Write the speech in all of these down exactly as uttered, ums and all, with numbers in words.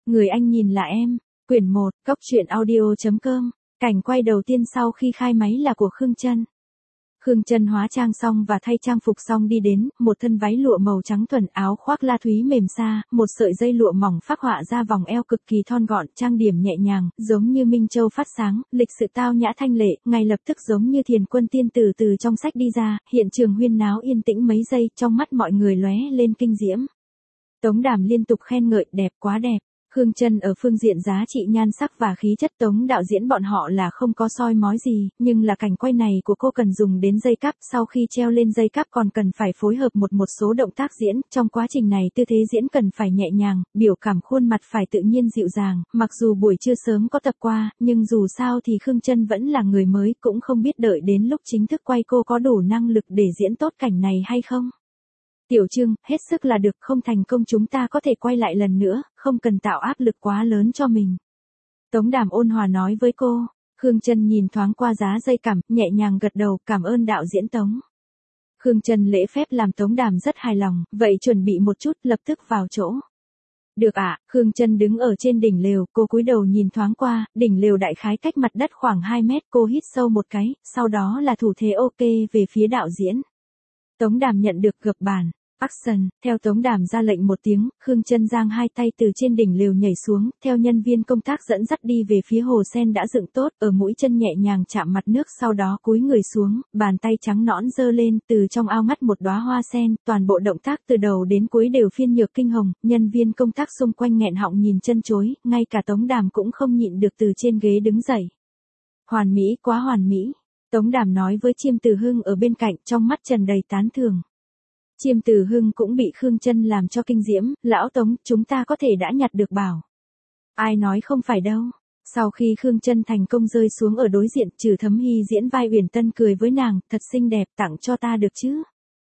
Người anh nhìn là em. Quyển một, cốc truyện audio chấm com. Cảnh quay đầu tiên sau khi khai máy là của Khương Trân. Khương Trân hóa trang xong và thay trang phục xong đi đến, một thân váy lụa màu trắng thuần, áo khoác la thúy mềm xa, một sợi dây lụa mỏng phác họa ra vòng eo cực kỳ thon gọn, trang điểm nhẹ nhàng, giống như minh châu phát sáng, lịch sự tao nhã thanh lệ, ngay lập tức giống như thiền quân tiên tử từ trong sách đi ra, hiện trường huyên náo yên tĩnh mấy giây, trong mắt mọi người lóe lên kinh diễm. Tống Đàm liên tục khen ngợi, đẹp quá đẹp. Khương Trân ở phương diện giá trị nhan sắc và khí chất Tống đạo diễn bọn họ là không có soi mói gì, nhưng là cảnh quay này của cô cần dùng đến dây cáp, sau khi treo lên dây cáp còn cần phải phối hợp một một số động tác diễn, trong quá trình này tư thế diễn cần phải nhẹ nhàng, biểu cảm khuôn mặt phải tự nhiên dịu dàng, mặc dù buổi trưa sớm có tập qua, nhưng dù sao thì Khương Trân vẫn là người mới, cũng không biết đợi đến lúc chính thức quay cô có đủ năng lực để diễn tốt cảnh này hay không. Tiểu Trương, hết sức là được, không thành công chúng ta có thể quay lại lần nữa, không cần tạo áp lực quá lớn cho mình. Tống Đàm ôn hòa nói với cô. Khương Trân nhìn thoáng qua giá dây cằm, nhẹ nhàng gật đầu, cảm ơn đạo diễn Tống. Khương Trân lễ phép làm Tống Đàm rất hài lòng, vậy chuẩn bị một chút, lập tức vào chỗ. Được ạ, à, Khương Trân đứng ở trên đỉnh lều, cô cúi đầu nhìn thoáng qua, đỉnh lều đại khái cách mặt đất khoảng hai mét, cô hít sâu một cái, sau đó là thủ thế ok về phía đạo diễn. Tống Đàm nhận được gập bàn. Action, theo Tống Đàm ra lệnh một tiếng, Khương Trân giang hai tay từ trên đỉnh lều nhảy xuống, theo nhân viên công tác dẫn dắt đi về phía hồ sen đã dựng tốt, ở mũi chân nhẹ nhàng chạm mặt nước, sau đó cúi người xuống, bàn tay trắng nõn giơ lên, từ trong ao ngắt một đóa hoa sen, toàn bộ động tác từ đầu đến cuối đều phiên nhược kinh hồng, nhân viên công tác xung quanh nghẹn họng nhìn chân chối, ngay cả Tống Đàm cũng không nhịn được từ trên ghế đứng dậy. Hoàn mỹ, quá hoàn mỹ. Tống Đàm nói với Chiêm Từ Hưng ở bên cạnh, trong mắt tràn đầy tán thưởng. Chiêm Từ Hưng cũng bị Khương Trân làm cho kinh diễm, lão Tống, chúng ta có thể đã nhặt được bảo. Ai nói không phải đâu. Sau khi Khương Trân thành công rơi xuống ở đối diện, Trử Thấm Hy diễn vai Uyển Tân cười với nàng, thật xinh đẹp, tặng cho ta được chứ.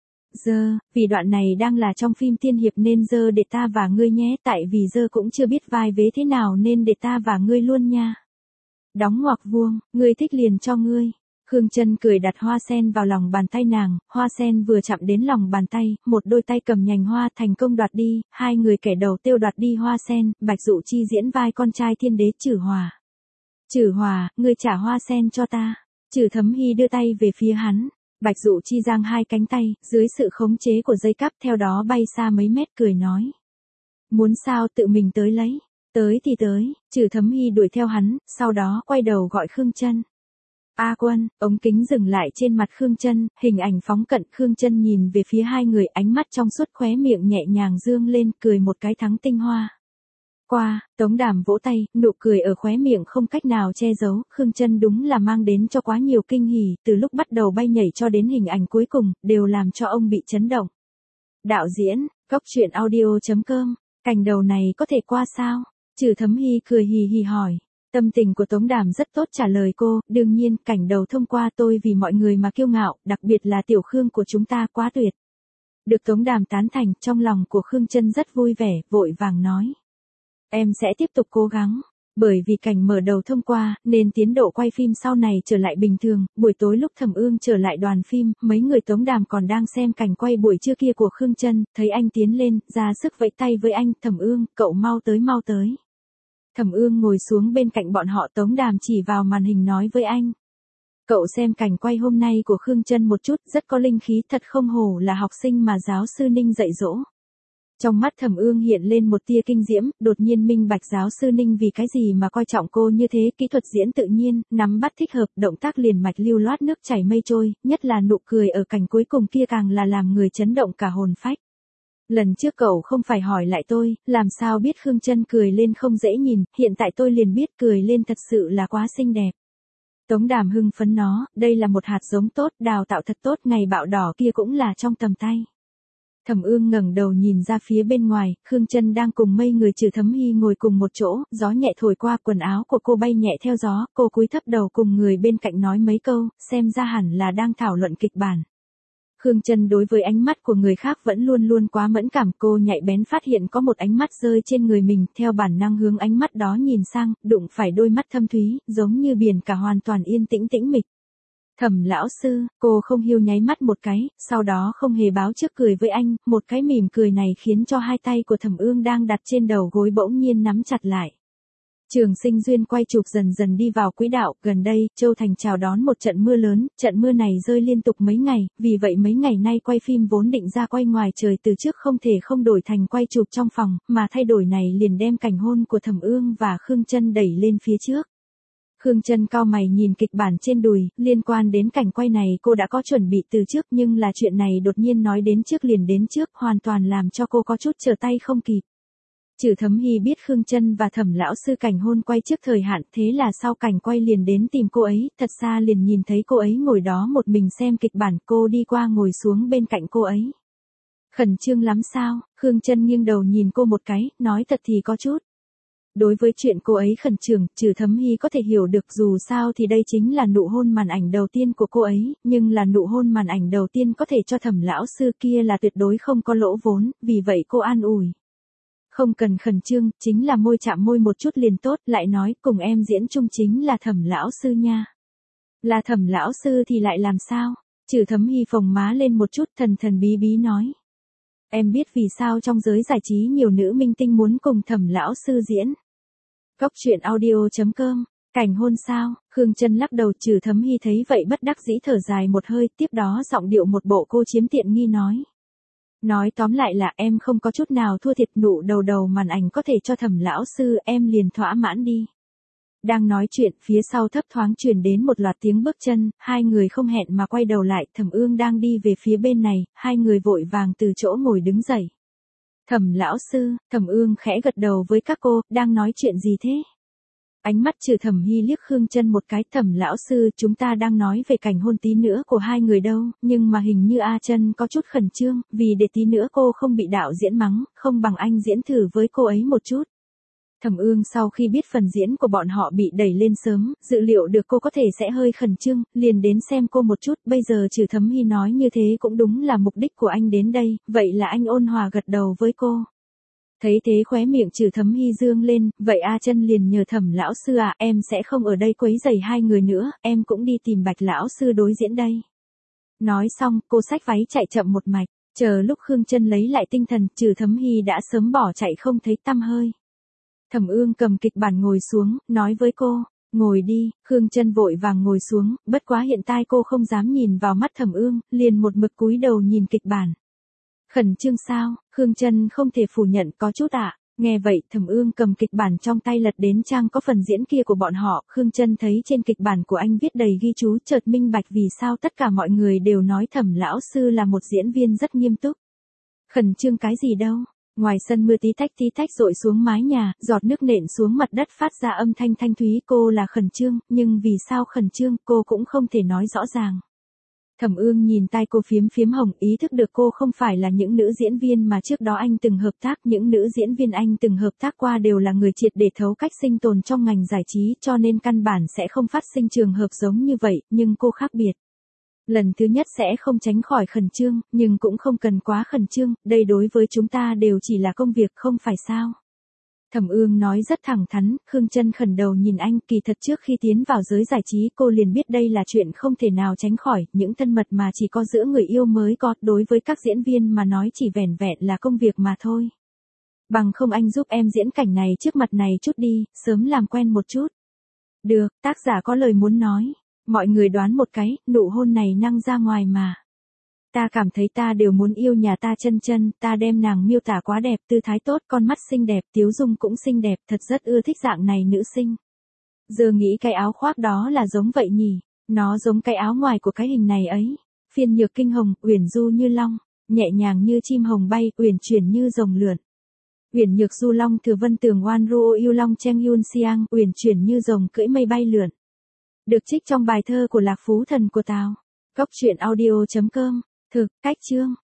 Dơ, vì đoạn này đang là trong phim tiên hiệp nên dơ để ta và ngươi nhé, tại vì dơ cũng chưa biết vai vế thế nào nên để ta và ngươi luôn nha. Đóng ngoặc vuông, ngươi thích liền cho ngươi. Khương Trân cười đặt hoa sen vào lòng bàn tay nàng, hoa sen vừa chạm đến lòng bàn tay, một đôi tay cầm nhành hoa thành công đoạt đi, hai người kẻ đầu tiêu đoạt đi hoa sen, Bạch Dụ Chi diễn vai con trai thiên đế Trử Hòa. Trử Hòa, ngươi trả hoa sen cho ta. Trử Thấm Hy đưa tay về phía hắn, Bạch Dụ Chi giang hai cánh tay, dưới sự khống chế của dây cáp theo đó bay xa mấy mét cười nói. Muốn sao tự mình tới lấy, tới thì tới, Trử Thấm Hy đuổi theo hắn, sau đó quay đầu gọi Khương Trân. A Quân, ống kính dừng lại trên mặt Khương Trân, hình ảnh phóng cận, Khương Trân nhìn về phía hai người, ánh mắt trong suốt, khóe miệng nhẹ nhàng dương lên, cười một cái thắng tinh hoa. Qua, Tống Đàm vỗ tay, nụ cười ở khóe miệng không cách nào che giấu, Khương Trân đúng là mang đến cho quá nhiều kinh hỉ, từ lúc bắt đầu bay nhảy cho đến hình ảnh cuối cùng, đều làm cho ông bị chấn động. Đạo diễn, cốc truyện audio chấm com, cảnh đầu này có thể qua sao? Trử Thấm Hy cười hì hì hỏi. Tâm tình của Tống Đàm rất tốt trả lời cô, đương nhiên, cảnh đầu thông qua tôi vì mọi người mà kiêu ngạo, đặc biệt là tiểu Khương của chúng ta quá tuyệt. Được Tống Đàm tán thành, trong lòng của Khương Trân rất vui vẻ, vội vàng nói. Em sẽ tiếp tục cố gắng, bởi vì cảnh mở đầu thông qua, nên tiến độ quay phim sau này trở lại bình thường, buổi tối lúc Thẩm Ương trở lại đoàn phim, mấy người Tống Đàm còn đang xem cảnh quay buổi trưa kia của Khương Trân, thấy anh tiến lên, ra sức vẫy tay với anh, Thẩm Ương, cậu mau tới mau tới. Thẩm Ương ngồi xuống bên cạnh bọn họ, Tống Đàm chỉ vào màn hình nói với anh. Cậu xem cảnh quay hôm nay của Khương Trân một chút, rất có linh khí, thật không hổ là học sinh mà giáo sư Ninh dạy dỗ. Trong mắt Thẩm Ương hiện lên một tia kinh diễm, đột nhiên minh bạch giáo sư Ninh vì cái gì mà coi trọng cô như thế, kỹ thuật diễn tự nhiên, nắm bắt thích hợp, động tác liền mạch lưu loát nước chảy mây trôi, nhất là nụ cười ở cảnh cuối cùng kia càng là làm người chấn động cả hồn phách. Lần trước cậu không phải hỏi lại tôi, làm sao biết Khương Trân cười lên không dễ nhìn, hiện tại tôi liền biết cười lên thật sự là quá xinh đẹp. Tống Đàm hưng phấn nó, đây là một hạt giống tốt, đào tạo thật tốt, ngày bạo đỏ kia cũng là trong tầm tay. Thẩm Ương ngẩng đầu nhìn ra phía bên ngoài, Khương Trân đang cùng mấy người Trử Thấm Hy ngồi cùng một chỗ, gió nhẹ thổi qua, quần áo của cô bay nhẹ theo gió, cô cúi thấp đầu cùng người bên cạnh nói mấy câu, xem ra hẳn là đang thảo luận kịch bản. Khương Trân đối với ánh mắt của người khác vẫn luôn luôn quá mẫn cảm, cô nhạy bén phát hiện có một ánh mắt rơi trên người mình, theo bản năng hướng ánh mắt đó nhìn sang, đụng phải đôi mắt thâm thúy, giống như biển cả hoàn toàn yên tĩnh tĩnh mịch. Thẩm lão sư, cô không hiêu nháy mắt một cái, sau đó không hề báo trước cười với anh, một cái mỉm cười này khiến cho hai tay của Thẩm Ương đang đặt trên đầu gối bỗng nhiên nắm chặt lại. Trường Sinh Duyên quay chụp dần dần đi vào quỹ đạo, gần đây, Châu Thành chào đón một trận mưa lớn, trận mưa này rơi liên tục mấy ngày, vì vậy mấy ngày nay quay phim vốn định ra quay ngoài trời từ trước không thể không đổi thành quay chụp trong phòng, mà thay đổi này liền đem cảnh hôn của Thẩm Ương và Khương Chân đẩy lên phía trước. Khương Chân cau mày nhìn kịch bản trên đùi, liên quan đến cảnh quay này cô đã có chuẩn bị từ trước nhưng là chuyện này đột nhiên nói đến trước liền đến trước, hoàn toàn làm cho cô có chút trở tay không kịp. Trừ Thấm Hy biết Khương Chân và Thẩm lão sư cảnh hôn quay trước thời hạn, thế là sau cảnh quay liền đến tìm cô ấy, thật xa liền nhìn thấy cô ấy ngồi đó một mình xem kịch bản, cô đi qua ngồi xuống bên cạnh cô ấy. Khẩn trương lắm sao? Khương Chân nghiêng đầu nhìn cô một cái, nói thật thì có chút. Đối với chuyện cô ấy khẩn trương, Trừ Thấm Hy có thể hiểu được, dù sao thì đây chính là nụ hôn màn ảnh đầu tiên của cô ấy, nhưng là nụ hôn màn ảnh đầu tiên có thể cho Thẩm lão sư kia là tuyệt đối không có lỗ vốn, vì vậy cô an ủi. Không cần khẩn trương, chính là môi chạm môi một chút liền tốt, lại nói cùng em diễn chung chính là Thẩm lão sư nha. Là Thẩm lão sư thì lại làm sao? Trừ Thấm Hy phồng má lên một chút, thần thần bí bí nói. Em biết vì sao trong giới giải trí nhiều nữ minh tinh muốn cùng Thẩm lão sư diễn. Cóc truyện audio chấm com, cảnh hôn sao? Khương Chân lắc đầu. Trừ Thấm Hy thấy vậy bất đắc dĩ thở dài một hơi, tiếp đó giọng điệu một bộ cô chiếm tiện nghi nói. Nói tóm lại là em không có chút nào thua thiệt, nụ đầu đầu màn ảnh có thể cho Thẩm lão sư, em liền thỏa mãn đi. Đang nói chuyện, phía sau thấp thoáng truyền đến một loạt tiếng bước chân, hai người không hẹn mà quay đầu lại, Thẩm Ương đang đi về phía bên này, hai người vội vàng từ chỗ ngồi đứng dậy. Thẩm lão sư, Thẩm Ương khẽ gật đầu với các cô, đang nói chuyện gì thế? Ánh mắt Trừ Thẩm Hy liếc Khương Chân một cái, Thẩm lão sư, chúng ta đang nói về cảnh hôn tí nữa của hai người đâu, nhưng mà hình như A Chân có chút khẩn trương, vì để tí nữa cô không bị đạo diễn mắng, không bằng anh diễn thử với cô ấy một chút. Thẩm Ương sau khi biết phần diễn của bọn họ bị đẩy lên sớm, dự liệu được cô có thể sẽ hơi khẩn trương, liền đến xem cô một chút, bây giờ Trừ Thấm Hy nói như thế cũng đúng là mục đích của anh đến đây, vậy là anh ôn hòa gật đầu với cô. Thấy thế khóe miệng Trừ Thấm Hy dương lên, vậy A Chân liền nhờ Thẩm lão sư à, em sẽ không ở đây quấy rầy hai người nữa, em cũng đi tìm Bạch lão sư đối diễn đây. Nói xong, cô xách váy chạy chậm một mạch, chờ lúc Khương Chân lấy lại tinh thần, Trừ Thấm Hy đã sớm bỏ chạy không thấy tăm hơi. Thẩm Ương cầm kịch bản ngồi xuống, nói với cô, ngồi đi. Khương Chân vội vàng ngồi xuống, bất quá hiện tại cô không dám nhìn vào mắt Thẩm Ương, liền một mực cúi đầu nhìn kịch bản. Khẩn trương sao? Khương Chân không thể phủ nhận, có chút ạ. À. Nghe vậy, Thẩm Ương cầm kịch bản trong tay lật đến trang có phần diễn kia của bọn họ, Khương Chân thấy trên kịch bản của anh viết đầy ghi chú, chợt minh bạch vì sao tất cả mọi người đều nói Thẩm lão sư là một diễn viên rất nghiêm túc. Khẩn trương cái gì đâu? Ngoài sân mưa tí tách tí tách rội xuống mái nhà, giọt nước nện xuống mặt đất phát ra âm thanh thanh thúy, cô là khẩn trương, nhưng vì sao khẩn trương, cô cũng không thể nói rõ ràng. Thẩm Ương nhìn tai cô phiếm phiếm hồng, ý thức được cô không phải là những nữ diễn viên mà trước đó anh từng hợp tác, những nữ diễn viên anh từng hợp tác qua đều là người triệt để thấu cách sinh tồn trong ngành giải trí, cho nên căn bản sẽ không phát sinh trường hợp giống như vậy, nhưng cô khác biệt. Lần thứ nhất sẽ không tránh khỏi khẩn trương, nhưng cũng không cần quá khẩn trương, đây đối với chúng ta đều chỉ là công việc không phải sao. Thẩm Ương nói rất thẳng thắn, Khương Chân khẩn đầu nhìn anh, kỳ thật trước khi tiến vào giới giải trí cô liền biết đây là chuyện không thể nào tránh khỏi, những thân mật mà chỉ có giữa người yêu mới có, đối với các diễn viên mà nói chỉ vẻn vẹn là công việc mà thôi. Bằng không anh giúp em diễn cảnh này trước mặt này chút đi, sớm làm quen một chút. Được, tác giả có lời muốn nói. Mọi người đoán một cái, nụ hôn này năng ra ngoài mà. Ta cảm thấy ta đều muốn yêu nhà ta Chân Chân, ta đem nàng miêu tả quá đẹp, tư thái tốt, con mắt xinh đẹp, tiếu dung cũng xinh đẹp, thật rất ưa thích dạng này nữ sinh. Giờ nghĩ cái áo khoác đó là giống vậy nhỉ, nó giống cái áo ngoài của cái hình này ấy. Phiên nhược kinh hồng, uyển du như long, nhẹ nhàng như chim hồng bay, uyển chuyển như rồng lượn. Uyển nhược du long thừa vân tường oan ruo yêu long cheng yun siang, uyển chuyển như rồng cưỡi mây bay lượn. Được trích trong bài thơ của Lạc Phú Thần của Tào. Cóc truyện audio chấm com. Thực, cách chương.